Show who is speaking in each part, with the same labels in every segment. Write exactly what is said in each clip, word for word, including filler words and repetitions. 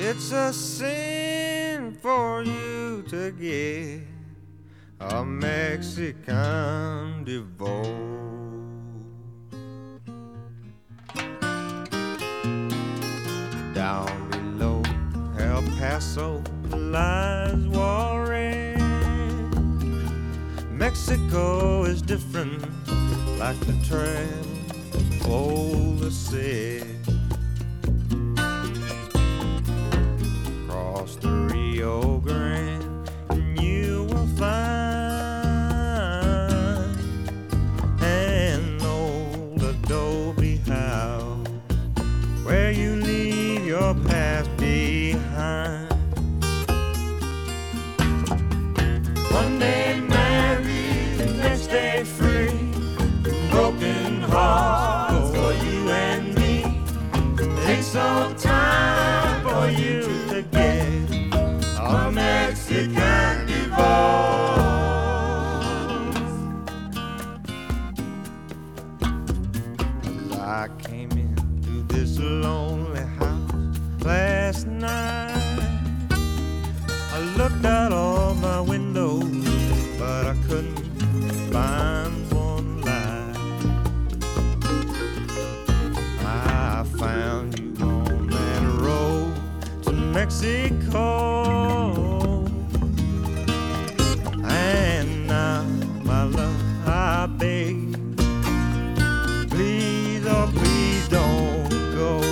Speaker 1: It's a sin for you to get a Mexican divorce. Down below El Paso lies Juarez. Mexico is different, like the traveler said. Across the Rio Grande, and you will find an old adobe house where you leave your past behind. One day married, next day free, broken hearts for you and me. Take some time for you to get a Mexican divorce. As I came into this lonely house last night, I looked out all my windows, but I couldn't find one light. I found you on that road to Mexico, and now, my love, I beg, please, oh please don't go.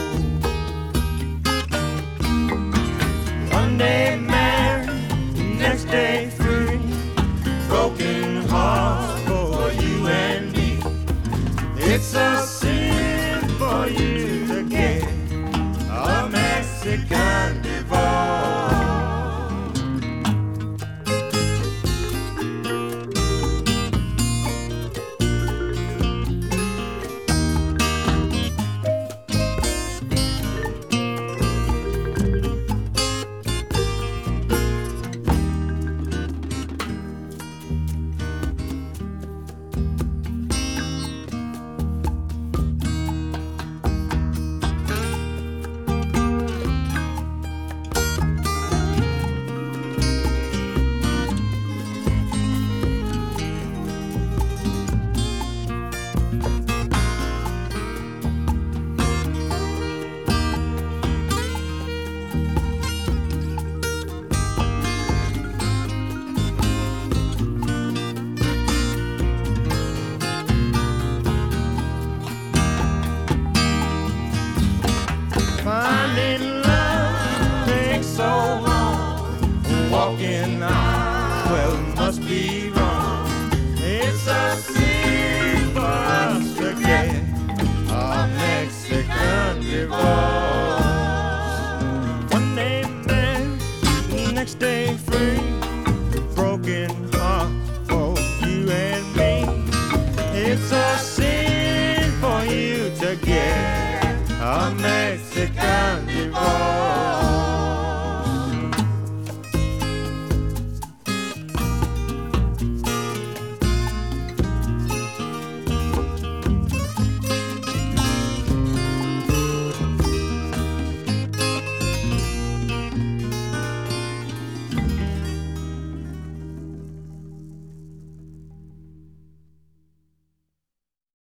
Speaker 1: One day married, next day free, broken hearts for you and me. It's a sin for you to get a Mexican divorce. Finding love takes so long. Walking on, well, it must be wrong. It's a sin for us to get a Mexican divorce. One day married, next day free, broken heart for you and me. It's a sin for you to get a Mexican divorce.